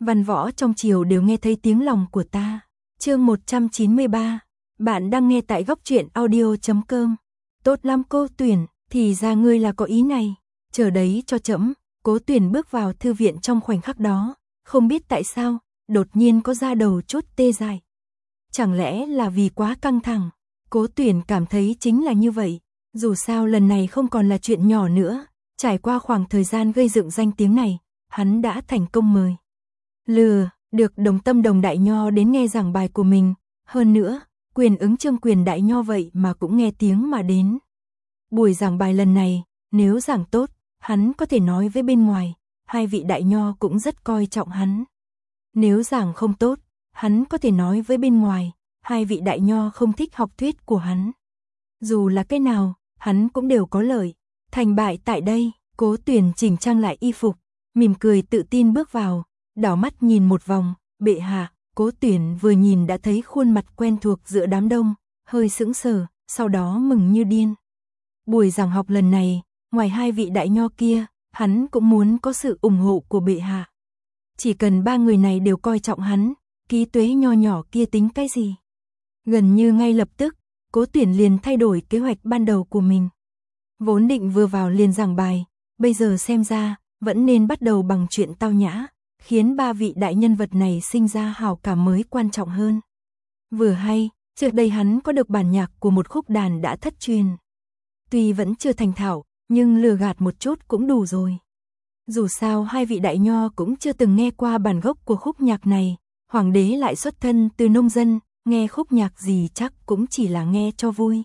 Văn võ trong triều đều nghe thấy tiếng lòng của ta. Chương 193. Bạn đang nghe tại góc truyện audio.com. Tốt lắm Cô Tuyển, thì ra ngươi là có ý này. Chờ đấy cho trẫm. Cố Tuyển bước vào thư viện trong khoảnh khắc đó, không biết tại sao, đột nhiên có da đầu chút tê dại. Chẳng lẽ là vì quá căng thẳng? Cố Tuyển cảm thấy chính là như vậy. Dù sao lần này không còn là chuyện nhỏ nữa, trải qua khoảng thời gian gây dựng danh tiếng này, hắn đã thành công mời được Đồng Tâm Đồng Đại Nho đến nghe giảng bài của mình, hơn nữa, Quyền Ứng Chương Quyền Đại Nho vậy mà cũng nghe tiếng mà đến. Buổi giảng bài lần này, nếu giảng tốt, hắn có thể nói với bên ngoài, hai vị đại nho cũng rất coi trọng hắn. Nếu giảng không tốt, hắn có thể nói với bên ngoài, hai vị đại nho không thích học thuyết của hắn. Dù là cái nào, hắn cũng đều có lợi. Thành bại tại đây, Cố Tuyển chỉnh trang lại y phục, mỉm cười tự tin bước vào, đảo mắt nhìn một vòng, bệ hạ. Cố Tuyển vừa nhìn đã thấy khuôn mặt quen thuộc giữa đám đông, hơi sững sờ, sau đó mừng như điên. Buổi giảng học lần này, ngoài hai vị đại nho kia, hắn cũng muốn có sự ủng hộ của bệ hạ. Chỉ cần ba người này đều coi trọng hắn, ký tuế nho nhỏ kia tính cái gì? Gần như ngay lập tức, Cố Tuyển liền thay đổi kế hoạch ban đầu của mình. Vốn định vừa vào liền giảng bài, bây giờ xem ra, vẫn nên bắt đầu bằng chuyện tao nhã, khiến ba vị đại nhân vật này sinh ra hảo cảm mới quan trọng hơn. Vừa hay, trước đây hắn có được bản nhạc của một khúc đàn đã thất truyền. Tuy vẫn chưa thành thạo, nhưng lừa gạt một chút cũng đủ rồi. Dù sao hai vị đại nho cũng chưa từng nghe qua bản gốc của khúc nhạc này, hoàng đế lại xuất thân từ nông dân, nghe khúc nhạc gì chắc cũng chỉ là nghe cho vui.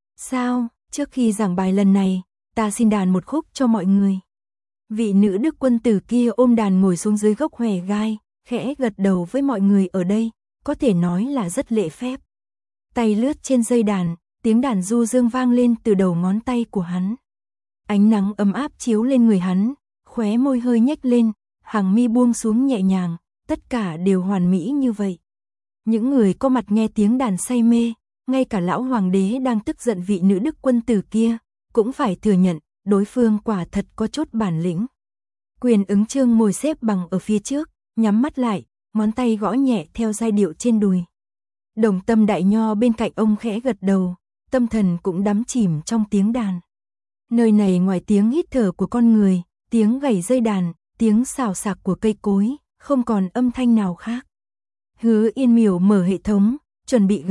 Sao, trước khi giảng bài lần này, ta xin đàn một khúc cho mọi người. Vị nữ đức quân tử kia ôm đàn ngồi xuống dưới gốc hòe gai, khẽ gật đầu với mọi người ở đây, có thể nói là rất lễ phép. Tay lướt trên dây đàn, tiếng đàn du dương vang lên từ đầu ngón tay của hắn. Ánh nắng ấm áp chiếu lên người hắn, khóe môi hơi nhếch lên, hàng mi buông xuống nhẹ nhàng, tất cả đều hoàn mỹ như vậy. Những người có mặt nghe tiếng đàn say mê, ngay cả lão hoàng đế đang tức giận vị nữ đức quân tử kia, cũng phải thừa nhận, đối phương quả thật có chút bản lĩnh. Quyền Ứng Chương ngồi xếp bằng ở phía trước, nhắm mắt lại, ngón tay gõ nhẹ theo giai điệu trên đùi. Đồng Tâm Đại Nho bên cạnh ông khẽ gật đầu, tâm thần cũng đắm chìm trong tiếng đàn. Nơi này ngoài tiếng hít thở của con người, tiếng gảy dây đàn, tiếng xào xạc của cây cối, không còn âm thanh nào khác. Hứa Yên Miểu mở hệ thống, chuẩn bị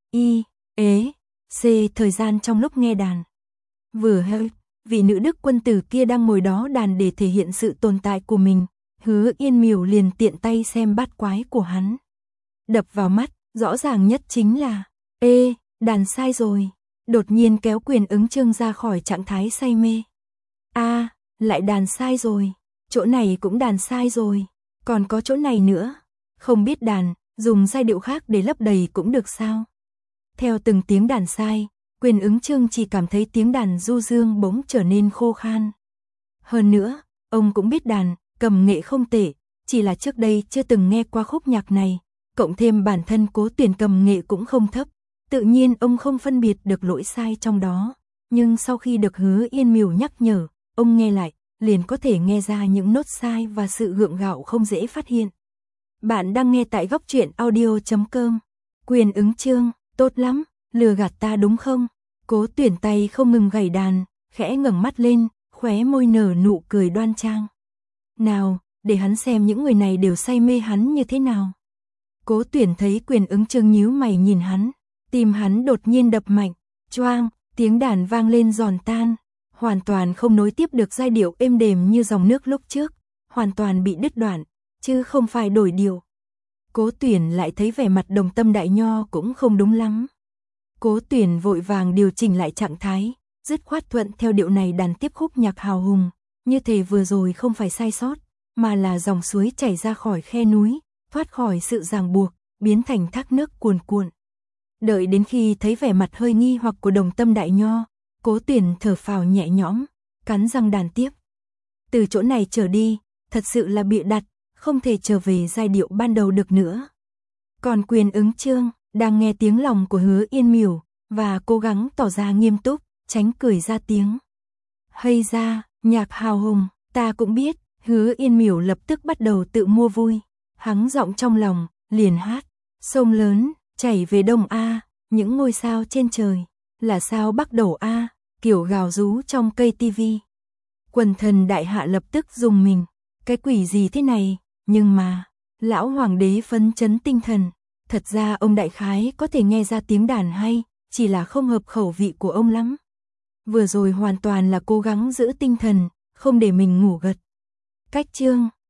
GIEC thời gian trong lúc nghe đàn. Vừa hơi, vị nữ đức quân tử kia đang ngồi đó đàn để thể hiện sự tồn tại của mình, Hứa Yên Miểu liền tiện tay xem bát quái của hắn. Đập vào mắt, rõ ràng nhất chính là, đàn sai rồi. Đột nhiên kéo Quyền Ứng Chương ra khỏi trạng thái say mê. Lại đàn sai rồi, chỗ này cũng đàn sai rồi, còn có chỗ này nữa, không biết đàn, dùng giai điệu khác để lấp đầy cũng được sao? Theo từng tiếng đàn sai, Quyền Ứng Chương chỉ cảm thấy tiếng đàn du dương bỗng trở nên khô khan. Hơn nữa, ông cũng biết đàn, cầm nghệ không tệ, chỉ là trước đây chưa từng nghe qua khúc nhạc này, cộng thêm bản thân Cố Tuyển cầm nghệ cũng không thấp. Tự nhiên ông không phân biệt được lỗi sai trong đó, nhưng sau khi được Hứa Yên Miểu nhắc nhở, ông nghe lại, liền có thể nghe ra những nốt sai và sự gượng gạo không dễ phát hiện. Bạn đang nghe tại góc truyện audio.com. Quyền Ứng Chương, tốt lắm, lừa gạt ta đúng không? Cố Tuyển tay không ngừng gảy đàn, khẽ ngẩng mắt lên, khóe môi nở nụ cười đoan trang. Nào, để hắn xem những người này đều say mê hắn như thế nào. Cố Tuyển thấy Quyền Ứng Chương nhíu mày nhìn hắn. Tim hắn đột nhiên đập mạnh, choang, tiếng đàn vang lên giòn tan, hoàn toàn không nối tiếp được giai điệu êm đềm như dòng nước lúc trước, hoàn toàn bị đứt đoạn, chứ không phải đổi điệu. Cố Tuyển lại thấy vẻ mặt Đồng Tâm Đại Nho cũng không đúng lắm. Cố Tuyển vội vàng điều chỉnh lại trạng thái, dứt khoát thuận theo điệu này đàn tiếp khúc nhạc hào hùng, như thể vừa rồi không phải sai sót, mà là dòng suối chảy ra khỏi khe núi, thoát khỏi sự ràng buộc, biến thành thác nước cuồn cuộn. Đợi đến khi thấy vẻ mặt hơi nghi hoặc của Đồng Tâm Đại Nho, Cố Tuyển thở phào nhẹ nhõm, cắn răng đàn tiếp. Từ chỗ này trở đi, thật sự là bịa đặt, không thể trở về giai điệu ban đầu được nữa. Còn Quyền Ứng Chương, đang nghe tiếng lòng của Hứa Yên Miểu, và cố gắng tỏ ra nghiêm túc, tránh cười ra tiếng. Hay ra, nhạc hào hùng, ta cũng biết, Hứa Yên Miểu lập tức bắt đầu tự mua vui. Hắng giọng trong lòng, liền hát. Sông lớn, chảy về đông a, những ngôi sao trên trời, là sao Bắc đổ a, kiểu gào rú trong cây tivi. Quần thần đại hạ lập tức dùng mình, cái quỷ gì thế này, nhưng mà, lão hoàng đế phấn chấn tinh thần, thật ra ông đại khái có thể nghe ra tiếng đàn hay, chỉ là không hợp khẩu vị của ông lắm. Vừa rồi hoàn toàn là cố gắng giữ tinh thần, không để mình ngủ gật. Cách chương